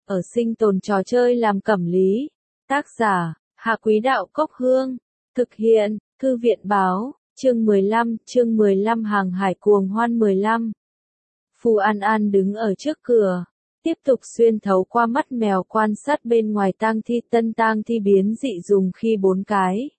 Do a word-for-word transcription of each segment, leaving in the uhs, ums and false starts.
ở sinh tồn trò chơi làm cẩm lý. Tác giả, Hạ Quý Đạo Cốc Hương. Thực hiện, Thư viện Báo, chương mười lăm, chương mười lăm hàng hải cuồng hoan mười lăm. Phù An An đứng ở trước cửa, tiếp tục xuyên thấu qua mắt mèo quan sát bên ngoài tang thi. Tân tang thi biến dị dùng khi bốn cái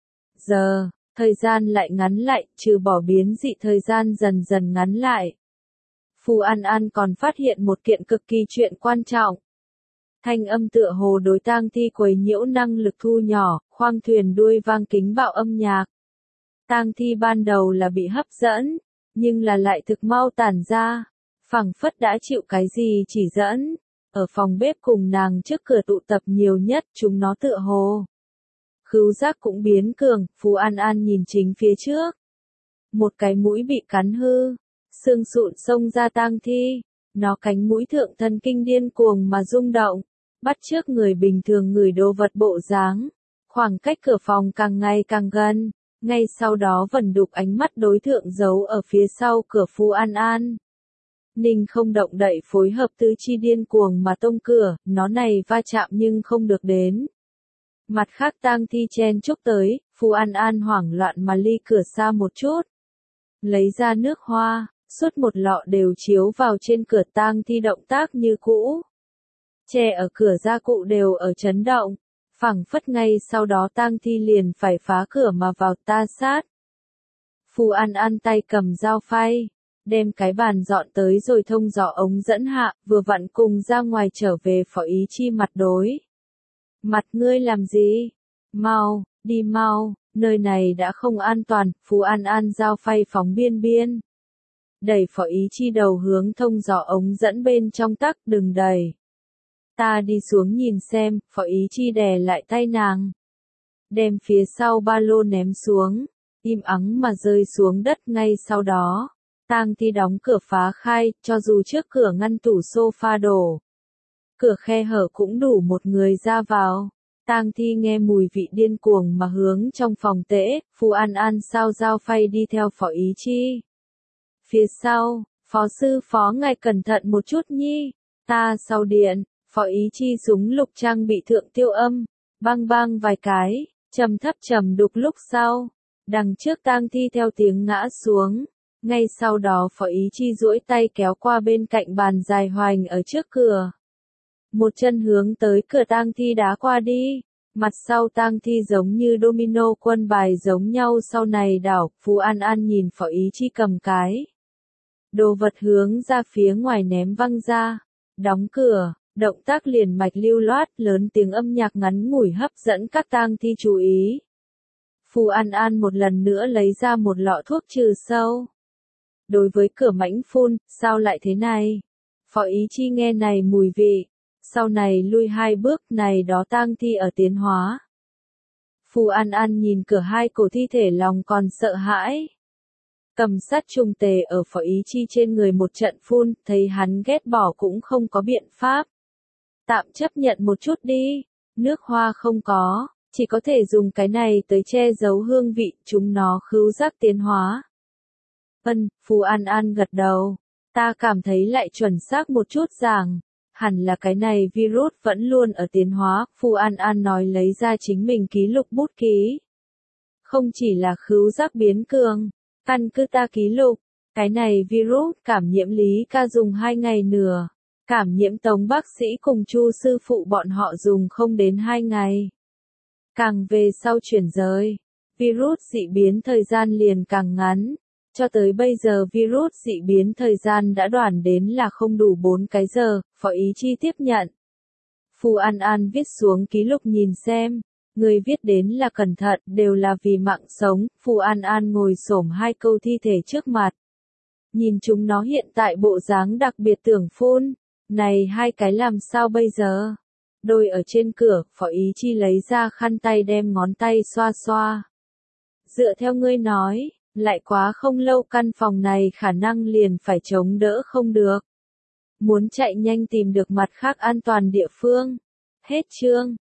giờ, thời gian lại ngắn lại, trừ bỏ biến dị thời gian dần dần ngắn lại. Phù An An còn phát hiện một kiện cực kỳ chuyện quan trọng. Thanh âm tựa hồ đối tang thi quấy nhiễu năng lực thu nhỏ, khoang thuyền đuôi vang kính bạo âm nhạc. Tang thi ban đầu là bị hấp dẫn, nhưng là lại thực mau tản ra, phảng phất đã chịu cái gì chỉ dẫn. Ở phòng bếp cùng nàng trước cửa tụ tập nhiều nhất, chúng nó tựa hồ khứu giác cũng biến cường. Phù An An nhìn chính phía trước, một cái mũi bị cắn hư, xương sụn xông ra tang thi, nó cánh mũi thượng thần kinh điên cuồng mà rung động, bắt chước người bình thường ngửi đồ vật bộ dáng. Khoảng cách cửa phòng càng ngày càng gần, ngay sau đó vẩn đục ánh mắt đối tượng giấu ở phía sau cửa Phù An An. Ninh không động đậy phối hợp tứ chi điên cuồng mà tông cửa, nó này va chạm nhưng không được đến. Mặt khác tang thi chen chúc tới, Phù An An hoảng loạn mà ly cửa xa một chút. Lấy ra nước hoa, suốt một lọ đều chiếu vào trên cửa. Tang thi động tác như cũ. Tre ở cửa gia cụ đều ở chấn động, phảng phất ngay sau đó tang thi liền phải phá cửa mà vào ta sát. Phù An An tay cầm dao phay, đem cái bàn dọn tới rồi thông dò ống dẫn hạ, vừa vặn cùng ra ngoài trở về Phó Ý Chi mặt đối. Mặt ngươi làm gì? Mau, đi mau, nơi này đã không an toàn. Phù An An dao phay phóng biên biên. Đẩy Phó Ý Chi đầu hướng thông dò ống dẫn bên trong tắc. Đừng đẩy. Ta đi xuống nhìn xem. Phó Ý Chi đè lại tay nàng, đem phía sau ba lô ném xuống, im ắng mà rơi xuống đất. Ngay sau đó, tang thi đóng cửa phá khai, cho dù trước cửa ngăn tủ sofa đổ, cửa khe hở cũng đủ một người ra vào. Tang thi nghe mùi vị điên cuồng mà hướng trong phòng tễ. Phù An An sao dao phay đi theo Phó Ý Chi phía sau. Phó sư phó ngài cẩn thận một chút nhi, ta sau điện. Phó Ý Chi súng lục trang bị thượng tiêu âm, bang bang vài cái, trầm thấp trầm đục. Lúc sau, đằng trước tang thi theo tiếng ngã xuống. Ngay sau đó Phó Ý Chi duỗi tay kéo qua bên cạnh bàn dài hoành ở trước cửa, một chân hướng tới cửa tang thi đá qua đi. Mặt sau tang thi giống như domino quân bài giống nhau sau này đảo. Phù An An nhìn Phó Ý Chi cầm cái đồ vật hướng ra phía ngoài ném văng ra, đóng cửa. Động tác liền mạch lưu loát, lớn tiếng âm nhạc ngắn ngủi hấp dẫn các tang thi chú ý. Phù An An một lần nữa lấy ra một lọ thuốc trừ sâu. Đối với cửa mãnh phun, sao lại thế này? Phó Ý Chi nghe này mùi vị, sau này lui hai bước. Này đó tang thi ở tiến hóa. Phù An An nhìn cửa hai cổ thi thể lòng còn sợ hãi. Cầm sát trùng tề ở Phó Ý Chi trên người một trận phun, thấy hắn ghét bỏ cũng không có biện pháp. Tạm chấp nhận một chút đi, nước hoa không có, chỉ có thể dùng cái này tới che giấu hương vị, chúng nó khứu giác tiến hóa. Vân, Phù An An gật đầu, ta cảm thấy lại chuẩn xác một chút rằng, hẳn là cái này virus vẫn luôn ở tiến hóa. Phù An An nói lấy ra chính mình ký lục bút ký. Không chỉ là khứu giác biến cường, căn cứ ta ký lục, cái này virus cảm nhiễm Lý Ca dùng hai ngày nửa. Cảm nhiễm Tống bác sĩ cùng Chu sư phụ bọn họ dùng không đến hai ngày. Càng về sau chuyển giới, virus dị biến thời gian liền càng ngắn. Cho tới bây giờ virus dị biến thời gian đã đoạn đến là không đủ bốn cái giờ. Phó Ý Chi tiếp nhận. Phù An An viết xuống ký lục nhìn xem. Người viết đến là cẩn thận, đều là vì mạng sống. Phù An An ngồi xổm hai câu thi thể trước mặt, nhìn chúng nó hiện tại bộ dáng đặc biệt tưởng phun. Này hai cái làm sao bây giờ? Đôi ở trên cửa. Phó Ý Chi lấy ra khăn tay đem ngón tay xoa xoa. Dựa theo ngươi nói, lại quá không lâu căn phòng này khả năng liền phải chống đỡ không được. Muốn chạy nhanh tìm được mặt khác an toàn địa phương. Hết chương.